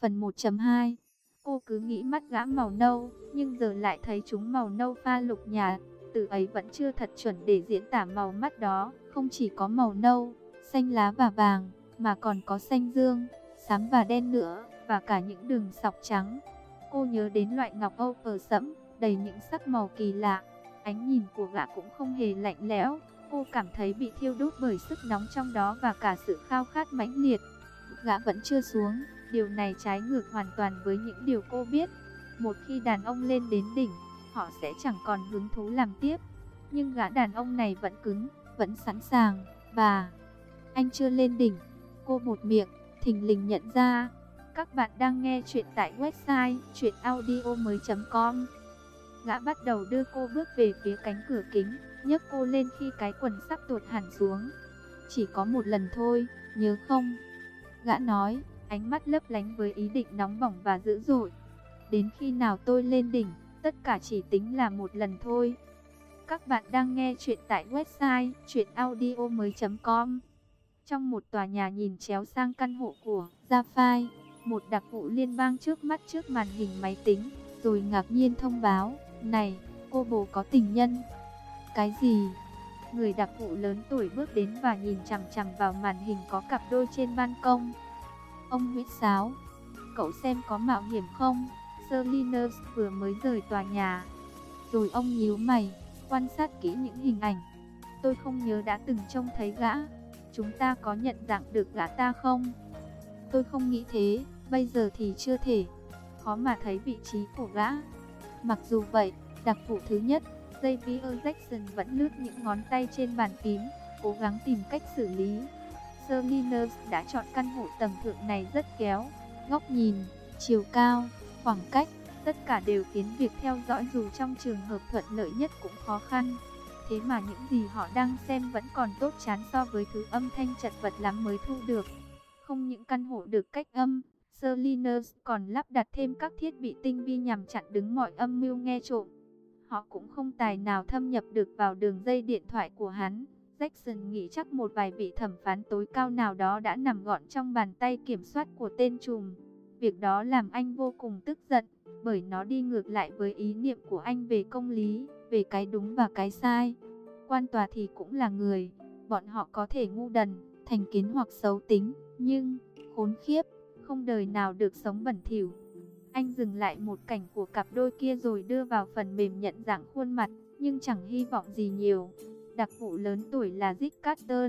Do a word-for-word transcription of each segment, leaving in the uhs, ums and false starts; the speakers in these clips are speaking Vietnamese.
Phần một chấm hai. Cô cứ nghĩ mắt gã màu nâu, nhưng giờ lại thấy chúng màu nâu pha lục nhạt. Từ ấy vẫn chưa thật chuẩn để diễn tả màu mắt đó. Không chỉ có màu nâu, xanh lá và vàng, mà còn có xanh dương, xám và đen nữa, và cả những đường sọc trắng. Cô nhớ đến loại ngọc âu phờ sẫm, đầy những sắc màu kỳ lạ. Ánh nhìn của gã cũng không hề lạnh lẽo. Cô cảm thấy bị thiêu đốt bởi sức nóng trong đó và cả sự khao khát mãnh liệt. Gã vẫn chưa xuống. Điều này trái ngược hoàn toàn với những điều cô biết. Một khi đàn ông lên đến đỉnh, họ sẽ chẳng còn hứng thú làm tiếp. Nhưng gã đàn ông này vẫn cứng, vẫn sẵn sàng. Và anh chưa lên đỉnh. Cô buột miệng, thình lình nhận ra. Các bạn đang nghe chuyện tại website truyện audio mới chấm com. Gã bắt đầu đưa cô bước về phía cánh cửa kính, nhấc cô lên khi cái quần sắp tuột hẳn xuống. Chỉ có một lần thôi, nhớ không? Gã nói, ánh mắt lấp lánh với ý định nóng bỏng và dữ dội. Đến khi nào tôi lên đỉnh, tất cả chỉ tính là một lần thôi. Các bạn đang nghe chuyện tại website truyện audio mới chấm com. Trong một tòa nhà nhìn chéo sang căn hộ của Jafai, một đặc vụ liên bang trước mắt trước màn hình máy tính, rồi ngạc nhiên thông báo, này, cô bồ có tình nhân. Cái gì? Người đặc vụ lớn tuổi bước đến và nhìn chằm chằm vào màn hình có cặp đôi trên ban công. Ông huýt sáo, cậu xem có mạo hiểm không? Salinas vừa mới rời tòa nhà. Rồi ông nhíu mày, quan sát kỹ những hình ảnh. Tôi không nhớ đã từng trông thấy gã. Chúng ta có nhận dạng được gã ta không? Tôi không nghĩ thế, bây giờ thì chưa thể. Khó mà thấy vị trí của gã. Mặc dù vậy, đặc vụ thứ nhất, Javier Jackson vẫn lướt những ngón tay trên bàn phím, cố gắng tìm cách xử lý. Salinas đã chọn căn hộ tầng thượng này rất khéo. Góc nhìn, chiều cao, khoảng cách, tất cả đều khiến việc theo dõi dù trong trường hợp thuận lợi nhất cũng khó khăn. Thế mà những gì họ đang xem vẫn còn tốt chán so với thứ âm thanh chật vật lắm mới thu được. Không những căn hộ được cách âm, Salinas còn lắp đặt thêm các thiết bị tinh vi nhằm chặn đứng mọi âm mưu nghe trộm. Họ cũng không tài nào thâm nhập được vào đường dây điện thoại của hắn. Jackson nghĩ chắc một vài vị thẩm phán tối cao nào đó đã nằm gọn trong bàn tay kiểm soát của tên trùm. Việc đó làm anh vô cùng tức giận, bởi nó đi ngược lại với ý niệm của anh về công lý, về cái đúng và cái sai. Quan tòa thì cũng là người, bọn họ có thể ngu đần, thành kiến hoặc xấu tính, nhưng khốn khiếp, không đời nào được sống bẩn thỉu. Anh dừng lại một cảnh của cặp đôi kia rồi đưa vào phần mềm nhận dạng khuôn mặt, nhưng chẳng hy vọng gì nhiều. Đặc vụ lớn tuổi là Rick Carter.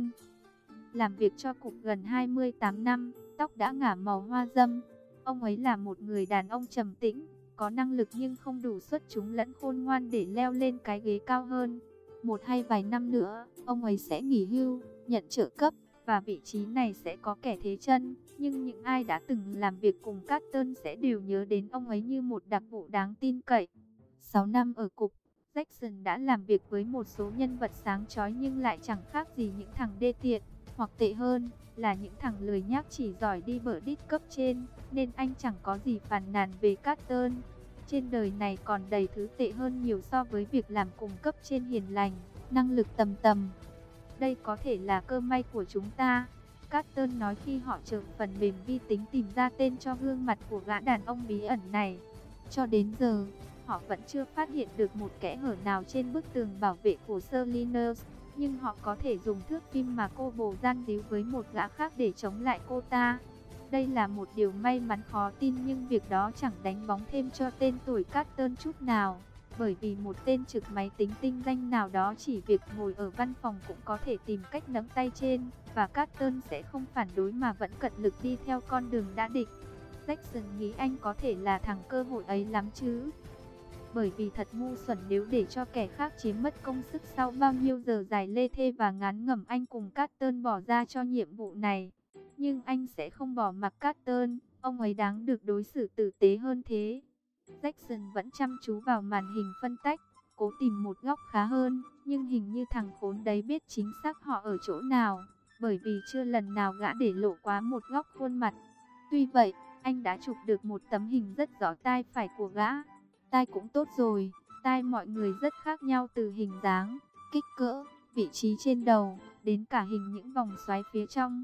Làm việc cho cục gần hai mươi tám năm, tóc đã ngả màu hoa râm. Ông ấy là một người đàn ông trầm tĩnh, có năng lực nhưng không đủ xuất chúng lẫn khôn ngoan để leo lên cái ghế cao hơn. Một hay vài năm nữa, ông ấy sẽ nghỉ hưu, nhận trợ cấp, và vị trí này sẽ có kẻ thế chân. Nhưng những ai đã từng làm việc cùng Carter sẽ đều nhớ đến ông ấy như một đặc vụ đáng tin cậy. sáu năm ở cục, Jackson đã làm việc với một số nhân vật sáng chói nhưng lại chẳng khác gì những thằng đê tiện, hoặc tệ hơn là những thằng lười nhác chỉ giỏi đi bở đít cấp trên, nên anh chẳng có gì phàn nàn về Carter. Trên đời này còn đầy thứ tệ hơn nhiều so với việc làm cùng cấp trên hiền lành, năng lực tầm tầm. Đây có thể là cơ may của chúng ta, Carter nói khi họ chờ phần mềm vi tính tìm ra tên cho gương mặt của gã đàn ông bí ẩn này. Cho đến giờ, họ vẫn chưa phát hiện được một kẽ hở nào trên bức tường bảo vệ của Salinas, nhưng họ có thể dùng thước phim mà cô bồ gian díu với một gã khác để chống lại cô ta. Đây là một điều may mắn khó tin, nhưng việc đó chẳng đánh bóng thêm cho tên tuổi Carter chút nào. Bởi vì một tên trực máy tính tinh danh nào đó chỉ việc ngồi ở văn phòng cũng có thể tìm cách nắm tay trên, và Carter sẽ không phản đối mà vẫn cật lực đi theo con đường đã định. Jackson nghĩ anh có thể là thằng cơ hội ấy lắm chứ. Bởi vì thật ngu xuẩn nếu để cho kẻ khác chiếm mất công sức sau bao nhiêu giờ dài lê thê và ngán ngẩm anh cùng Carter bỏ ra cho nhiệm vụ này. Nhưng anh sẽ không bỏ mặc Carter, ông ấy đáng được đối xử tử tế hơn thế. Jackson vẫn chăm chú vào màn hình phân tách, cố tìm một góc khá hơn, nhưng hình như thằng khốn đấy biết chính xác họ ở chỗ nào, bởi vì chưa lần nào gã để lộ quá một góc khuôn mặt. Tuy vậy, anh đã chụp được một tấm hình rất rõ tai phải của gã. Tai cũng tốt rồi, tai mọi người rất khác nhau từ hình dáng, kích cỡ, vị trí trên đầu, đến cả hình những vòng xoáy phía trong.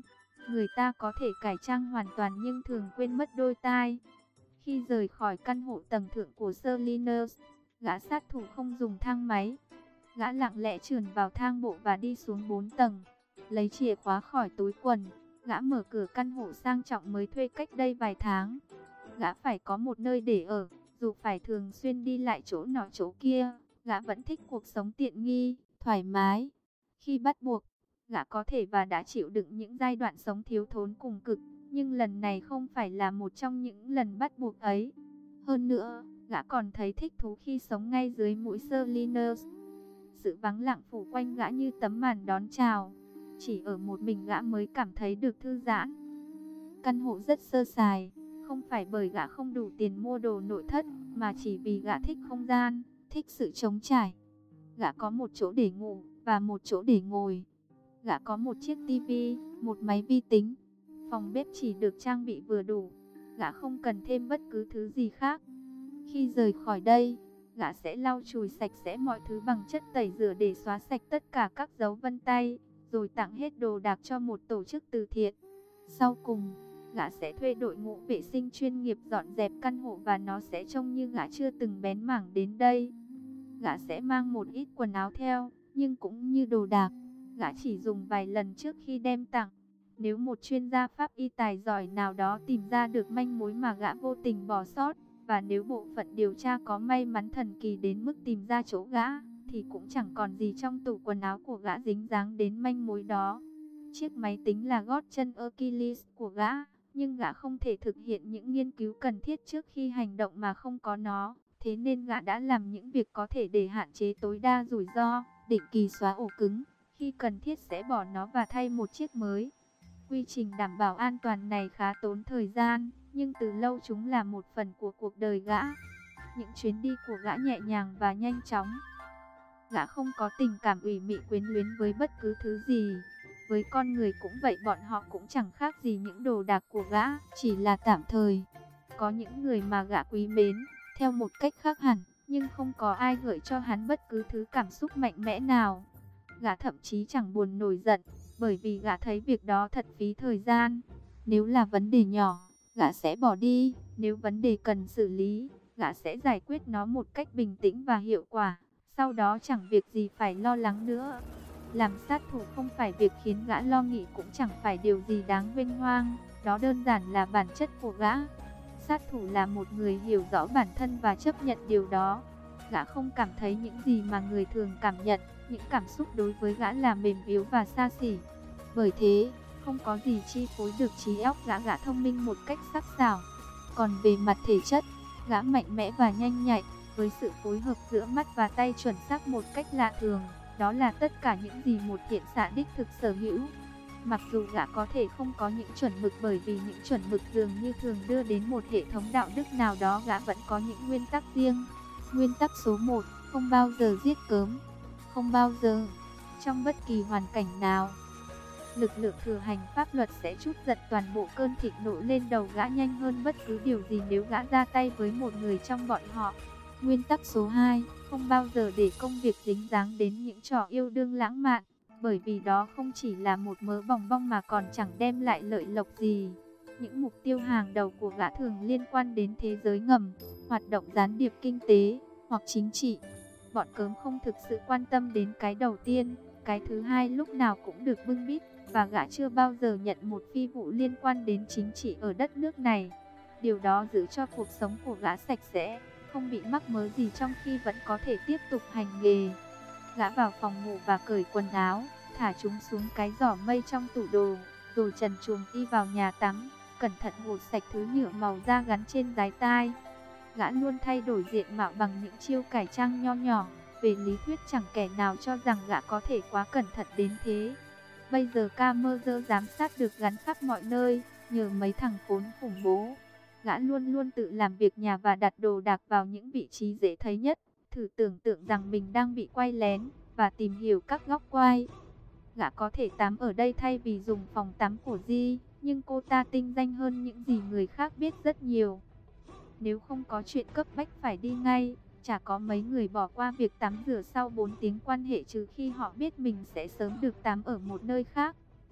Người ta có thể cải trang hoàn toàn nhưng thường quên mất đôi tai. Khi rời khỏi căn hộ tầng thượng của Sir Linus, gã sát thủ không dùng thang máy. Gã lặng lẽ trườn vào thang bộ và đi xuống bốn tầng. Lấy chìa khóa khỏi túi quần, gã mở cửa căn hộ sang trọng mới thuê cách đây vài tháng. Gã phải có một nơi để ở, dù phải thường xuyên đi lại chỗ nọ chỗ kia, gã vẫn thích cuộc sống tiện nghi, thoải mái. Khi bắt buộc, gã có thể và đã chịu đựng những giai đoạn sống thiếu thốn cùng cực, nhưng lần này không phải là một trong những lần bắt buộc ấy. Hơn nữa, gã còn thấy thích thú khi sống ngay dưới mũi Sir Linus. Sự vắng lặng phủ quanh gã như tấm màn đón chào. Chỉ ở một mình gã mới cảm thấy được thư giãn. Căn hộ rất sơ sài, không phải bởi gã không đủ tiền mua đồ nội thất, mà chỉ vì gã thích không gian, thích sự trống trải. Gã có một chỗ để ngủ và một chỗ để ngồi. Gã có một chiếc tivi, một máy vi tính. Phòng bếp chỉ được trang bị vừa đủ. Gã không cần thêm bất cứ thứ gì khác. Khi rời khỏi đây, gã sẽ lau chùi sạch sẽ mọi thứ bằng chất tẩy rửa để xóa sạch tất cả các dấu vân tay, rồi tặng hết đồ đạc cho một tổ chức từ thiện. Sau cùng, gã sẽ thuê đội ngũ vệ sinh chuyên nghiệp dọn dẹp căn hộ và nó sẽ trông như gã chưa từng bén mảng đến đây. Gã sẽ mang một ít quần áo theo, nhưng cũng như đồ đạc, gã chỉ dùng vài lần trước khi đem tặng. Nếu một chuyên gia pháp y tài giỏi nào đó tìm ra được manh mối mà gã vô tình bỏ sót, và nếu bộ phận điều tra có may mắn thần kỳ đến mức tìm ra chỗ gã, thì cũng chẳng còn gì trong tủ quần áo của gã dính dáng đến manh mối đó. Chiếc máy tính là gót chân Achilles của gã, nhưng gã không thể thực hiện những nghiên cứu cần thiết trước khi hành động mà không có nó. Thế nên gã đã làm những việc có thể để hạn chế tối đa rủi ro, định kỳ xóa ổ cứng, khi cần thiết sẽ bỏ nó và thay một chiếc mới. Quy trình đảm bảo an toàn này khá tốn thời gian, nhưng từ lâu chúng là một phần của cuộc đời gã. Những chuyến đi của gã nhẹ nhàng và nhanh chóng. Gã không có tình cảm ủy mị quyến luyến với bất cứ thứ gì. Với con người cũng vậy, bọn họ cũng chẳng khác gì những đồ đạc của gã, chỉ là tạm thời. Có những người mà gã quý mến, theo một cách khác hẳn, nhưng không có ai gợi cho hắn bất cứ thứ cảm xúc mạnh mẽ nào. Gã thậm chí chẳng buồn nổi giận, bởi vì gã thấy việc đó thật phí thời gian. Nếu là vấn đề nhỏ, gã sẽ bỏ đi. Nếu vấn đề cần xử lý, gã sẽ giải quyết nó một cách bình tĩnh và hiệu quả. Sau đó chẳng việc gì phải lo lắng nữa. Làm sát thủ không phải việc khiến gã lo nghĩ, cũng chẳng phải điều gì đáng vênh hoang. Đó đơn giản là bản chất của gã. Sát thủ là một người hiểu rõ bản thân và chấp nhận điều đó. Gã không cảm thấy những gì mà người thường cảm nhận. Những cảm xúc đối với gã là mềm yếu và xa xỉ. Bởi thế, không có gì chi phối được trí óc gã. Gã thông minh một cách sắc sảo. Còn về mặt thể chất, gã mạnh mẽ và nhanh nhạy, với sự phối hợp giữa mắt và tay chuẩn xác một cách lạ thường. Đó là tất cả những gì một thiện xạ đích thực sở hữu. Mặc dù gã có thể không có những chuẩn mực, bởi vì những chuẩn mực dường như thường đưa đến một hệ thống đạo đức nào đó, gã vẫn có những nguyên tắc riêng. Nguyên tắc số một, không bao giờ giết cớm. Không bao giờ, trong bất kỳ hoàn cảnh nào, lực lượng thừa hành pháp luật sẽ trút giận toàn bộ cơn thịnh nộ lên đầu gã nhanh hơn bất cứ điều gì nếu gã ra tay với một người trong bọn họ. Nguyên tắc số hai, không bao giờ để công việc dính dáng đến những trò yêu đương lãng mạn, bởi vì đó không chỉ là một mớ bòng bong mà còn chẳng đem lại lợi lộc gì. Những mục tiêu hàng đầu của gã thường liên quan đến thế giới ngầm, hoạt động gián điệp kinh tế hoặc chính trị. Bọn cớm không thực sự quan tâm đến cái đầu tiên, cái thứ hai lúc nào cũng được bưng bít, và gã chưa bao giờ nhận một phi vụ liên quan đến chính trị ở đất nước này. Điều đó giữ cho cuộc sống của gã sạch sẽ, không bị mắc mớ gì trong khi vẫn có thể tiếp tục hành nghề. Gã vào phòng ngủ và cởi quần áo, thả chúng xuống cái giỏ mây trong tủ đồ, rồi trần truồng đi vào nhà tắm, cẩn thận gột sạch thứ nhựa màu da gắn trên dái tai. Gã luôn thay đổi diện mạo bằng những chiêu cải trang nho nhỏ. Về lý thuyết chẳng kẻ nào cho rằng gã có thể quá cẩn thận đến thế. Bây giờ camera giám sát được gắn khắp mọi nơi, nhờ mấy thằng khốn khủng bố. Gã luôn luôn tự làm việc nhà và đặt đồ đạc vào những vị trí dễ thấy nhất. Thử tưởng tượng rằng mình đang bị quay lén và tìm hiểu các góc quay. Gã có thể tắm ở đây thay vì dùng phòng tắm của Di, nhưng cô ta tinh danh hơn những gì người khác biết rất nhiều. Nếu không có chuyện cấp bách phải đi ngay, chả có mấy người bỏ qua việc tắm rửa sau bốn tiếng quan hệ, trừ khi họ biết mình sẽ sớm được tắm ở một nơi khác.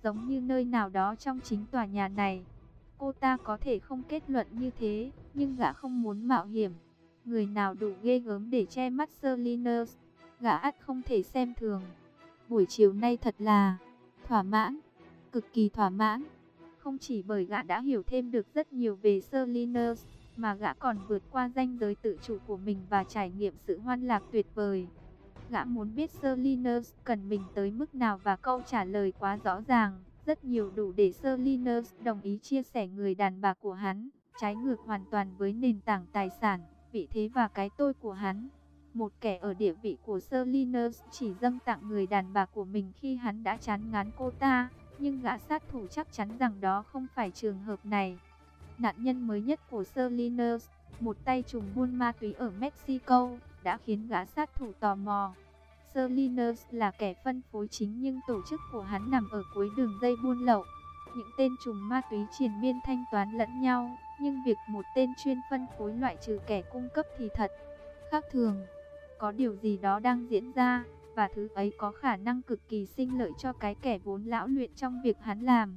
giống như nơi nào đó trong chính tòa nhà này. Cô ta có thể không kết luận như thế, nhưng gã không muốn mạo hiểm. Người nào đủ ghê gớm để che mắt Salinas, gã ắt không thể xem thường. Buổi chiều nay thật là thỏa mãn, cực kỳ thỏa mãn. Không chỉ bởi gã đã hiểu thêm được rất nhiều về Salinas, mà gã còn vượt qua ranh giới tự chủ của mình và trải nghiệm sự hoan lạc tuyệt vời. Gã muốn biết Salinas cần mình tới mức nào và câu trả lời quá rõ ràng, rất nhiều đủ để Salinas đồng ý chia sẻ người đàn bà của hắn, trái ngược hoàn toàn với nền tảng tài sản, vị thế và cái tôi của hắn. Một kẻ ở địa vị của Salinas chỉ dâng tặng người đàn bà của mình khi hắn đã chán ngán cô ta, nhưng gã sát thủ chắc chắn rằng đó không phải trường hợp này. Nạn nhân mới nhất của Salinas, một tay trùm buôn ma túy ở Mexico, đã khiến gã sát thủ tò mò. Salinas là kẻ phân phối chính nhưng tổ chức của hắn nằm ở cuối đường dây buôn lậu. Những tên trùm ma túy triền miên thanh toán lẫn nhau, nhưng việc một tên chuyên phân phối loại trừ kẻ cung cấp thì thật khác thường. Có điều gì đó đang diễn ra, và thứ ấy có khả năng cực kỳ sinh lợi cho cái kẻ vốn lão luyện trong việc hắn làm.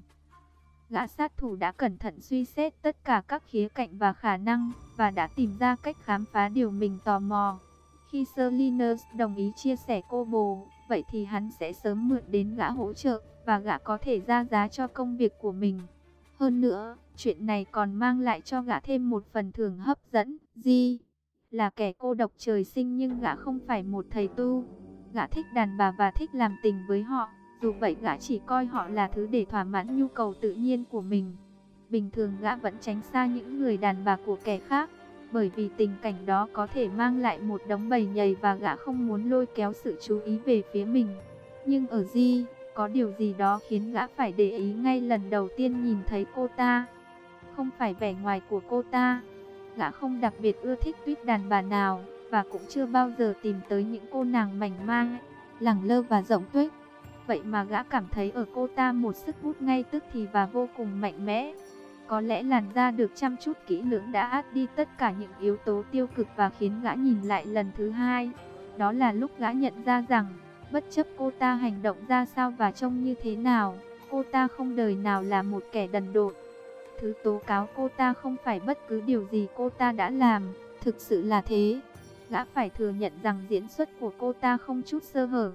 Gã sát thủ đã cẩn thận suy xét tất cả các khía cạnh và khả năng, và đã tìm ra cách khám phá điều mình tò mò. Khi Salinas đồng ý chia sẻ cô bồ, vậy thì hắn sẽ sớm mượn đến gã hỗ trợ, và gã có thể ra giá cho công việc của mình. Hơn nữa, chuyện này còn mang lại cho gã thêm một phần thưởng hấp dẫn. Di là kẻ cô độc trời sinh nhưng gã không phải một thầy tu. Gã thích đàn bà và thích làm tình với họ. Dù vậy gã chỉ coi họ là thứ để thỏa mãn nhu cầu tự nhiên của mình. Bình thường gã vẫn tránh xa những người đàn bà của kẻ khác, bởi vì tình cảnh đó có thể mang lại một đống bầy nhầy và gã không muốn lôi kéo sự chú ý về phía mình. Nhưng ở Di, có điều gì đó khiến gã phải để ý ngay lần đầu tiên nhìn thấy cô ta. Không phải vẻ ngoài của cô ta. Gã không đặc biệt ưa thích tuýp đàn bà nào, và cũng chưa bao giờ tìm tới những cô nàng mảnh mai, lẳng lơ và rộng tuếch. Vậy mà gã cảm thấy ở cô ta một sức hút ngay tức thì và vô cùng mạnh mẽ. Có lẽ làn da được chăm chút kỹ lưỡng đã át đi tất cả những yếu tố tiêu cực và khiến gã nhìn lại lần thứ hai. Đó là lúc gã nhận ra rằng, bất chấp cô ta hành động ra sao và trông như thế nào, cô ta không đời nào là một kẻ đần độn. Thứ tố cáo cô ta không phải bất cứ điều gì cô ta đã làm, thực sự là thế. Gã phải thừa nhận rằng diễn xuất của cô ta không chút sơ hở,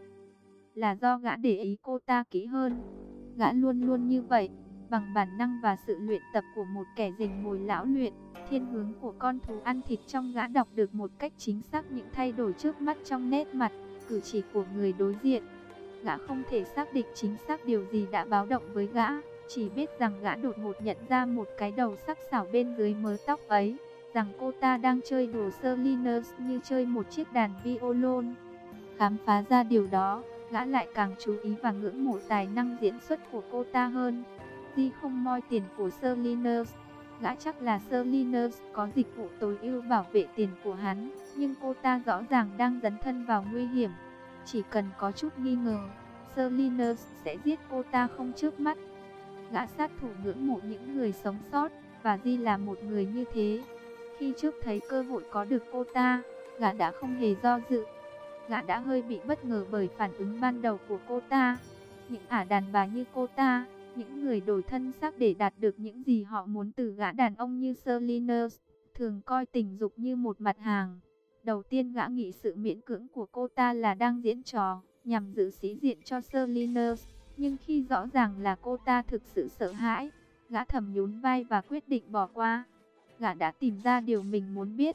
là do gã để ý cô ta kỹ hơn. Gã luôn luôn như vậy, bằng bản năng và sự luyện tập của một kẻ rình mồi lão luyện. Thiên hướng của con thú ăn thịt trong gã đọc được một cách chính xác những thay đổi trước mắt trong nét mặt, cử chỉ của người đối diện. Gã không thể xác định chính xác điều gì đã báo động với gã, chỉ biết rằng gã đột ngột nhận ra một cái đầu sắc sảo bên dưới mớ tóc ấy, rằng cô ta đang chơi đùa Salinas như chơi một chiếc đàn violon. Khám phá ra điều đó, gã lại càng chú ý và ngưỡng mộ tài năng diễn xuất của cô ta hơn. Di không moi tiền của Salinas. Gã chắc là Salinas có dịch vụ tối ưu bảo vệ tiền của hắn, nhưng cô ta rõ ràng đang dấn thân vào nguy hiểm. Chỉ cần có chút nghi ngờ, Salinas sẽ giết cô ta không chớp mắt. Gã sát thủ ngưỡng mộ những người sống sót, và Di là một người như thế. Khi trước thấy cơ hội có được cô ta, gã đã không hề do dự. Gã đã hơi bị bất ngờ bởi phản ứng ban đầu của cô ta. Những ả đàn bà như cô ta, những người đổi thân xác để đạt được những gì họ muốn từ gã đàn ông như Salinas, thường coi tình dục như một mặt hàng. Đầu tiên gã nghĩ sự miễn cưỡng của cô ta là đang diễn trò, nhằm giữ sĩ diện cho Salinas. Nhưng khi rõ ràng là cô ta thực sự sợ hãi, gã thầm nhún vai và quyết định bỏ qua. Gã đã tìm ra điều mình muốn biết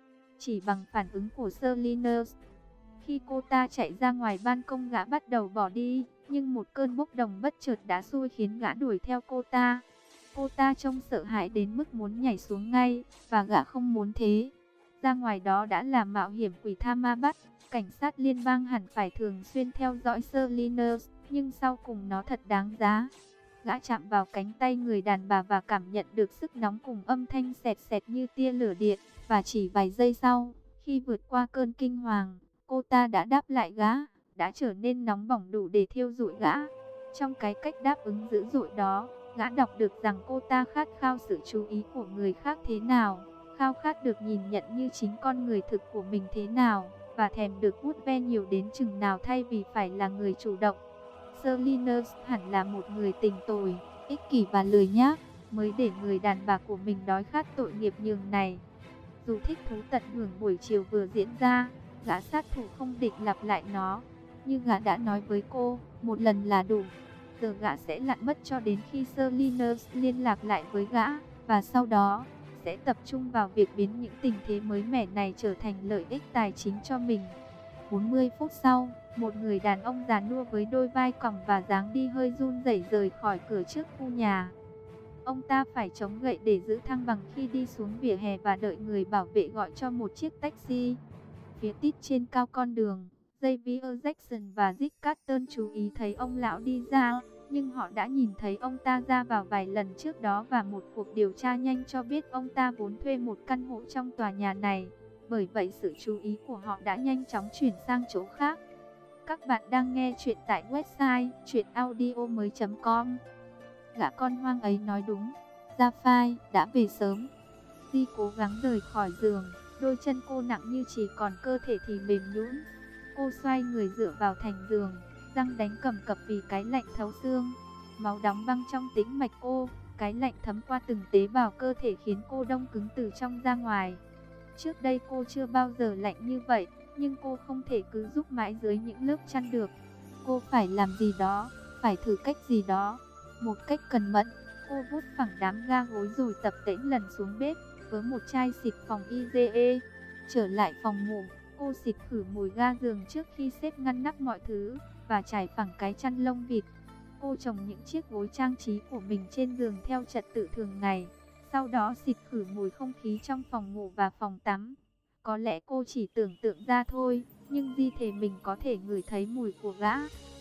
chỉ bằng phản ứng của Salinas. Khi cô ta chạy ra ngoài ban công, gã bắt đầu bỏ đi, nhưng một cơn bốc đồng bất chợt đã xui khiến gã đuổi theo cô ta. Cô ta trông sợ hãi đến mức muốn nhảy xuống ngay, và gã không muốn thế. Ra ngoài đó đã là mạo hiểm quỷ tha ma bắt, cảnh sát liên bang hẳn phải thường xuyên theo dõi Salinas, nhưng sau cùng nó thật đáng giá. Gã chạm vào cánh tay người đàn bà và cảm nhận được sức nóng cùng âm thanh xẹt xẹt như tia lửa điện, và chỉ vài giây sau, khi vượt qua cơn kinh hoàng, cô ta đã đáp lại gã, đã trở nên nóng bỏng đủ để thiêu rụi gã. Trong cái cách đáp ứng dữ dội đó, gã đọc được rằng cô ta khát khao sự chú ý của người khác thế nào, khao khát được nhìn nhận như chính con người thực của mình thế nào, và thèm được vuốt ve nhiều đến chừng nào thay vì phải là người chủ động. Salinas hẳn là một người tình tồi, ích kỷ và lười nhác, mới để người đàn bà của mình đói khát tội nghiệp nhường này. Dù thích thú tận hưởng buổi chiều vừa diễn ra, gã sát thủ không định lặp lại nó. Như gã đã nói với cô, một lần là đủ. Giờ gã sẽ lặn mất cho đến khi Salinas liên lạc lại với gã, và sau đó sẽ tập trung vào việc biến những tình thế mới mẻ này trở thành lợi ích tài chính cho mình. bốn mươi phút sau, một người đàn ông già nua với đôi vai còng và dáng đi hơi run rẩy rời khỏi cửa trước khu nhà. Ông ta phải chống gậy để giữ thăng bằng khi đi xuống vỉa hè và đợi người bảo vệ gọi cho một chiếc taxi. Phía tít trên cao con đường, Xavier Jackson và Rick Carter chú ý thấy ông lão đi ra, nhưng họ đã nhìn thấy ông ta ra vào vài lần trước đó và một cuộc điều tra nhanh cho biết ông ta vốn thuê một căn hộ trong tòa nhà này. Bởi vậy sự chú ý của họ đã nhanh chóng chuyển sang chỗ khác. Các bạn đang nghe chuyện tại website truyện audio mới chấm com. Gã con hoang ấy nói đúng, Gia-phai đã về sớm. Di cố gắng rời khỏi giường, đôi chân cô nặng như chỉ còn cơ thể thì mềm nhũn. Cô xoay người dựa vào thành giường, răng đánh cầm cập vì cái lạnh thấu xương. Máu đóng băng trong tĩnh mạch cô, cái lạnh thấm qua từng tế bào cơ thể khiến cô đông cứng từ trong ra ngoài. Trước đây cô chưa bao giờ lạnh như vậy, nhưng cô không thể cứ giúp mãi dưới những lớp chăn được. Cô phải làm gì đó, phải thử cách gì đó. Một cách cẩn mẫn, cô vuốt phẳng đám ga gối rồi tập tễnh lần xuống bếp, với một chai xịt phòng i giê e. Trở lại phòng ngủ, cô xịt khử mùi ga giường trước khi xếp ngăn nắp mọi thứ, và trải phẳng cái chăn lông vịt. Cô chồng những chiếc gối trang trí của mình trên giường theo trật tự thường ngày. Sau đó xịt khử mùi không khí trong phòng ngủ và phòng tắm. Có lẽ cô chỉ tưởng tượng ra thôi, nhưng Di thề mình có thể ngửi thấy mùi của gã.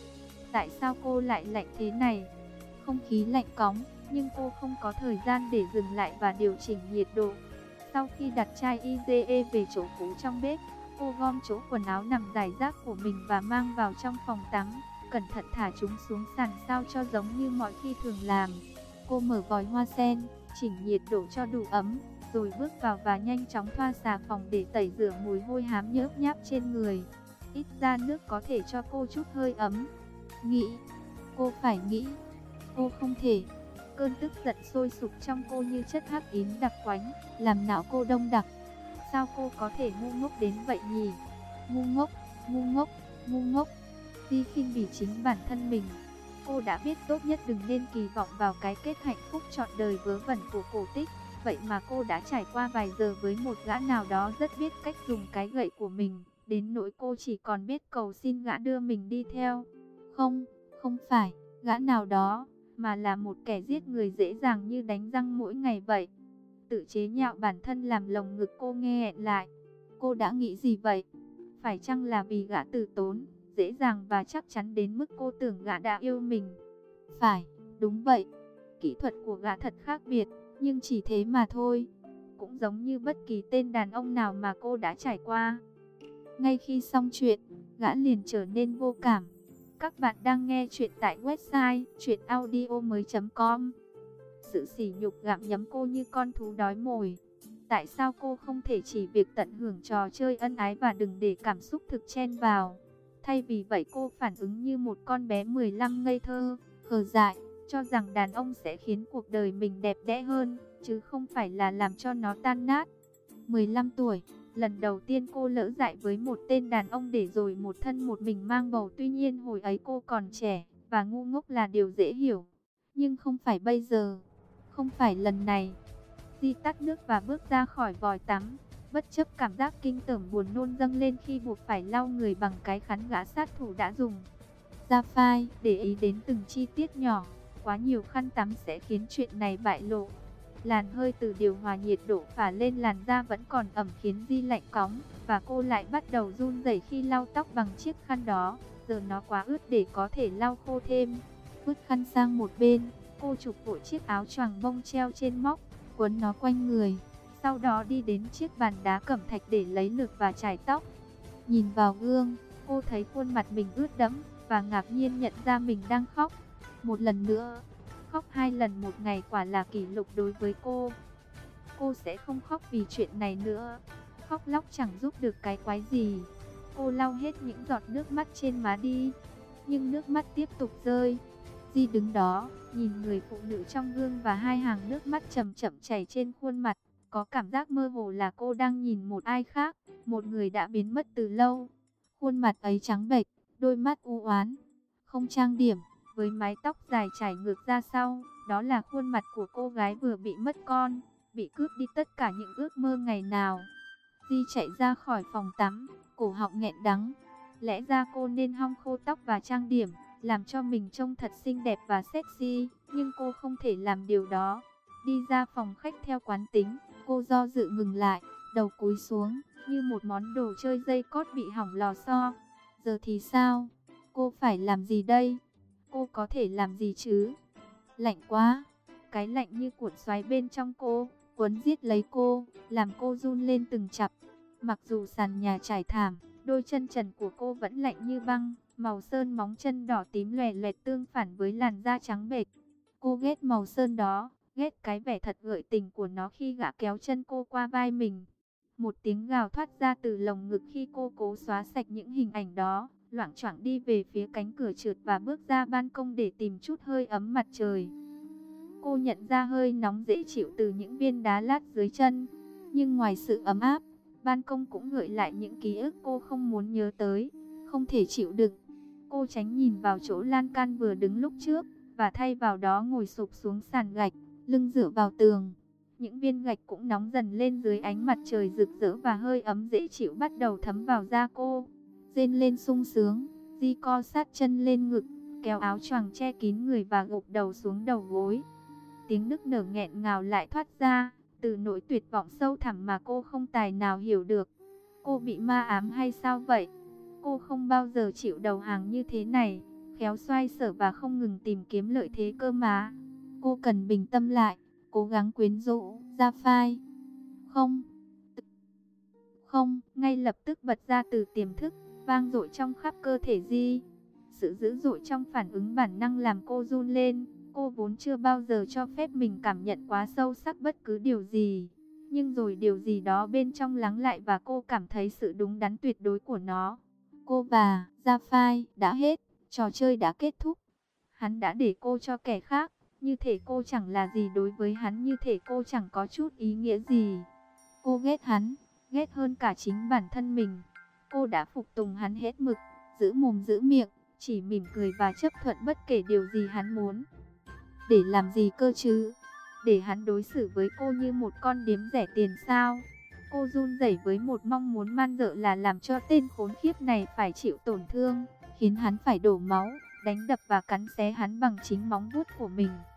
Tại sao cô lại lạnh thế này? Không khí lạnh cóng, nhưng cô không có thời gian để dừng lại và điều chỉnh nhiệt độ. Sau khi đặt chai i giê e về chỗ cũ trong bếp, cô gom chỗ quần áo nằm rải rác của mình và mang vào trong phòng tắm, cẩn thận thả chúng xuống sàn sao cho giống như mọi khi thường làm. Cô mở vòi hoa sen, chỉnh nhiệt độ cho đủ ấm, rồi bước vào và nhanh chóng thoa xà phòng để tẩy rửa mùi hôi hám nhớp nháp trên người. Ít ra nước có thể cho cô chút hơi ấm. Nghĩ, cô phải nghĩ, cô không thể. Cơn tức giận sôi sục trong cô như chất hắc ín đặc quánh, làm não cô đông đặc. Sao cô có thể ngu ngốc đến vậy nhỉ? Ngu ngốc, ngu ngốc, ngu ngốc. Di khinh bỉ chính bản thân mình. Cô đã biết tốt nhất đừng nên kỳ vọng vào cái kết hạnh phúc trọn đời vớ vẩn của cổ tích. Vậy mà cô đã trải qua vài giờ với một gã nào đó rất biết cách dùng cái gậy của mình, đến nỗi cô chỉ còn biết cầu xin gã đưa mình đi theo. Không, không phải gã nào đó, mà là một kẻ giết người dễ dàng như đánh răng mỗi ngày vậy. Tự chế nhạo bản thân làm lồng ngực cô nghe nghẹn lại. Cô đã nghĩ gì vậy? Phải chăng là vì gã từ tốn, dễ dàng và chắc chắn đến mức cô tưởng gã đã yêu mình? Phải, đúng vậy. Kỹ thuật của gã thật khác biệt, nhưng chỉ thế mà thôi. Cũng giống như bất kỳ tên đàn ông nào mà cô đã trải qua. Ngay khi xong chuyện, gã liền trở nên vô cảm. Các bạn đang nghe chuyện tại website truyện audio mới chấm com. Sự sỉ nhục gặm nhấm cô như con thú đói mồi. Tại sao cô không thể chỉ việc tận hưởng trò chơi ân ái và đừng để cảm xúc thực chen vào? Thay vì vậy cô phản ứng như một con bé mười lăm ngây thơ, khờ dại, cho rằng đàn ông sẽ khiến cuộc đời mình đẹp đẽ hơn, chứ không phải là làm cho nó tan nát. mười lăm tuổi, lần đầu tiên cô lỡ dại với một tên đàn ông để rồi một thân một mình mang bầu. Tuy nhiên hồi ấy cô còn trẻ, và ngu ngốc là điều dễ hiểu. Nhưng không phải bây giờ, không phải lần này. Di tắt nước và bước ra khỏi vòi tắm, bất chấp cảm giác kinh tởm buồn nôn dâng lên khi buộc phải lau người bằng cái khăn gã sát thủ đã dùng. Gia-phai để ý đến từng chi tiết nhỏ, quá nhiều khăn tắm sẽ khiến chuyện này bại lộ. Làn hơi từ điều hòa nhiệt độ phả lên làn da vẫn còn ẩm khiến Di lạnh cóng, và cô lại bắt đầu run rẩy khi lau tóc bằng chiếc khăn đó. Giờ nó quá ướt để có thể lau khô thêm. Vứt khăn sang một bên, cô chụp vội chiếc áo choàng bông treo trên móc, quấn nó quanh người. Sau đó đi đến chiếc bàn đá cẩm thạch để lấy lược và chải tóc. Nhìn vào gương, cô thấy khuôn mặt mình ướt đẫm, và ngạc nhiên nhận ra mình đang khóc. Một lần nữa, khóc hai lần một ngày quả là kỷ lục đối với cô. Cô sẽ không khóc vì chuyện này nữa. Khóc lóc chẳng giúp được cái quái gì. Cô lau hết những giọt nước mắt trên má đi. nhưng nước mắt tiếp tục rơi. Di đứng đó, nhìn người phụ nữ trong gương và hai hàng nước mắt chậm chậm chảy trên khuôn mặt, có cảm giác mơ hồ là cô đang nhìn một ai khác, một người đã biến mất từ lâu. Khuôn mặt ấy trắng bệch, đôi mắt u oán, không trang điểm, với mái tóc dài chảy ngược ra sau, đó là khuôn mặt của cô gái vừa bị mất con, bị cướp đi tất cả những ước mơ ngày nào. Di chạy ra khỏi phòng tắm, cổ họng nghẹn đắng. Lẽ ra cô nên hong khô tóc và trang điểm, làm cho mình trông thật xinh đẹp và sexy, nhưng cô không thể làm điều đó. Đi ra phòng khách theo quán tính, cô do dự ngừng lại, đầu cúi xuống, như một món đồ chơi dây cót bị hỏng lò xo. Giờ thì sao? Cô phải làm gì đây? Cô có thể làm gì chứ? Lạnh quá. Cái lạnh như cuộn xoáy bên trong cô, quấn giết lấy cô, làm cô run lên từng chập. Mặc dù sàn nhà trải thảm, đôi chân trần của cô vẫn lạnh như băng, màu sơn móng chân đỏ tím lòe loẹt tương phản với làn da trắng bệch. Cô ghét màu sơn đó, ghét cái vẻ thật gợi tình của nó khi gã kéo chân cô qua vai mình. Một tiếng gào thoát ra từ lồng ngực khi cô cố xóa sạch những hình ảnh đó, loạng choạng đi về phía cánh cửa trượt và bước ra ban công để tìm chút hơi ấm mặt trời. Cô nhận ra hơi nóng dễ chịu từ những viên đá lát dưới chân, nhưng ngoài sự ấm áp, ban công cũng gợi lại những ký ức cô không muốn nhớ tới, không thể chịu đựng. Cô tránh nhìn vào chỗ lan can vừa đứng lúc trước, và thay vào đó ngồi sụp xuống sàn gạch, lưng dựa vào tường. Những viên gạch cũng nóng dần lên dưới ánh mặt trời rực rỡ và hơi ấm dễ chịu bắt đầu thấm vào da cô. Rên lên sung sướng, Di co sát chân lên ngực, kéo áo choàng che kín người và gục đầu xuống đầu gối. Tiếng nức nở nghẹn ngào lại thoát ra, từ nỗi tuyệt vọng sâu thẳm mà cô không tài nào hiểu được. Cô bị ma ám hay sao vậy? Cô không bao giờ chịu đầu hàng như thế này, khéo xoay sở và không ngừng tìm kiếm lợi thế cơ mà. Cô cần bình tâm lại, cố gắng quyến rũ, Gia Phai. Không, không, ngay lập tức bật ra từ tiềm thức, vang dội trong khắp cơ thể Di. Sự dữ dội trong phản ứng bản năng làm cô run lên. Cô vốn chưa bao giờ cho phép mình cảm nhận quá sâu sắc bất cứ điều gì. Nhưng rồi điều gì đó bên trong lắng lại và cô cảm thấy sự đúng đắn tuyệt đối của nó. Cô và Gia Phai đã hết, trò chơi đã kết thúc. Hắn đã để cô cho kẻ khác, như thể cô chẳng là gì đối với hắn, như thể cô chẳng có chút ý nghĩa gì. Cô ghét hắn, ghét hơn cả chính bản thân mình. Cô đã phục tùng hắn hết mực, giữ mồm giữ miệng, chỉ mỉm cười và chấp thuận bất kể điều gì hắn muốn. Để làm gì cơ chứ? Để hắn đối xử với cô như một con điếm rẻ tiền sao? Cô run rẩy với một mong muốn man dợ là làm cho tên khốn khiếp này phải chịu tổn thương, khiến hắn phải đổ máu, đánh đập và cắn xé hắn bằng chính móng vuốt của mình.